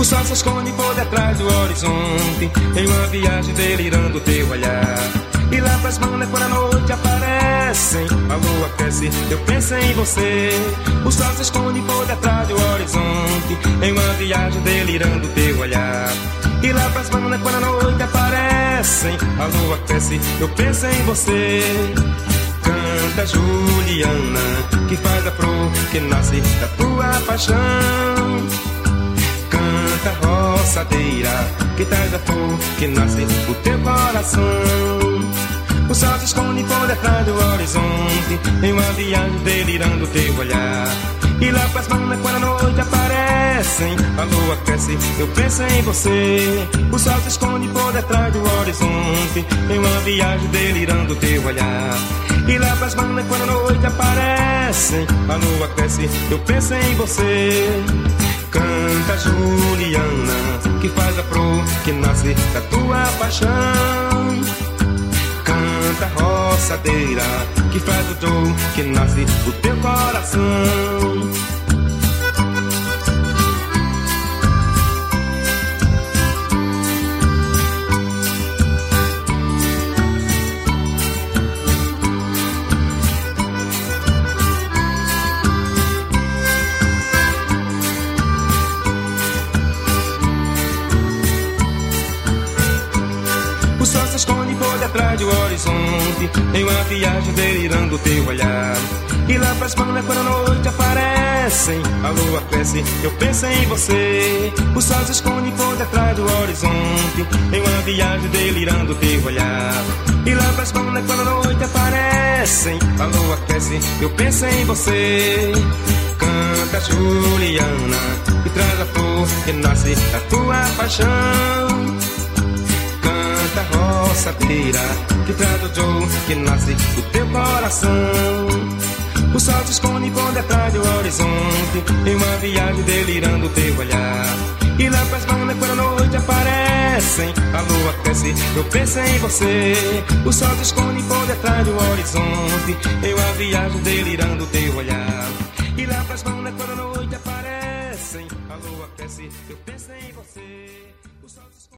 sol se esconde por detrás do horizonte, em uma viagem delirando teu olhar. E lá pras bandas quando a noite aparecem, a lua cresce, eu penso em você. O sol se esconde por detrás do horizonte, em uma viagem delirando teu olhar. E lá pras bandas quando a noite aparecem, a lua cresce, eu penso em você. Canta Juliana, que faz a flor que nasce da tua paixão. Canta roçadeira, que traz a flor que nasce do teu coração. O sol se esconde por detrás do horizonte, em uma viagem delirando teu olhar. E lá pras bandas quando a noite aparecem, a lua cresce, eu penso em você. O sol se esconde por detrás do horizonte, em uma viagem delirando teu olhar. E lá pras bandas quando a noite aparecem, a lua cresce, eu penso em você. Canta Juliana, que faz a flor que nasce da tua paixão. Canta roçadeira, que faz o dor que nasce do teu coração. O sol se esconde por detrás do horizonte, em uma viagem delirando teu olhar. E lá pras bandas quando a noite aparecem, a lua cresce, eu penso em você. O sol se esconde por detrás do horizonte, em uma viagem delirando teu olhar. E lá pras bandas quando a noite aparecem, a lua cresce, eu penso em você. Canta Juliana, que traz a flor que nasce da tua paixão. Canta roçadeira, que traz o dor que nasce do teu coração. O sol se esconde por detrás do horizonte, em uma viagem delirando teu olhar. E lá pras bandas quando a noite aparecem, a lua cresce, eu penso em você. O sol se esconde por detrás do horizonte, em uma viagem delirando teu olhar. E lá pras bandas quando a noite aparecem, a lua cresce, eu penso em você. O sol se esconde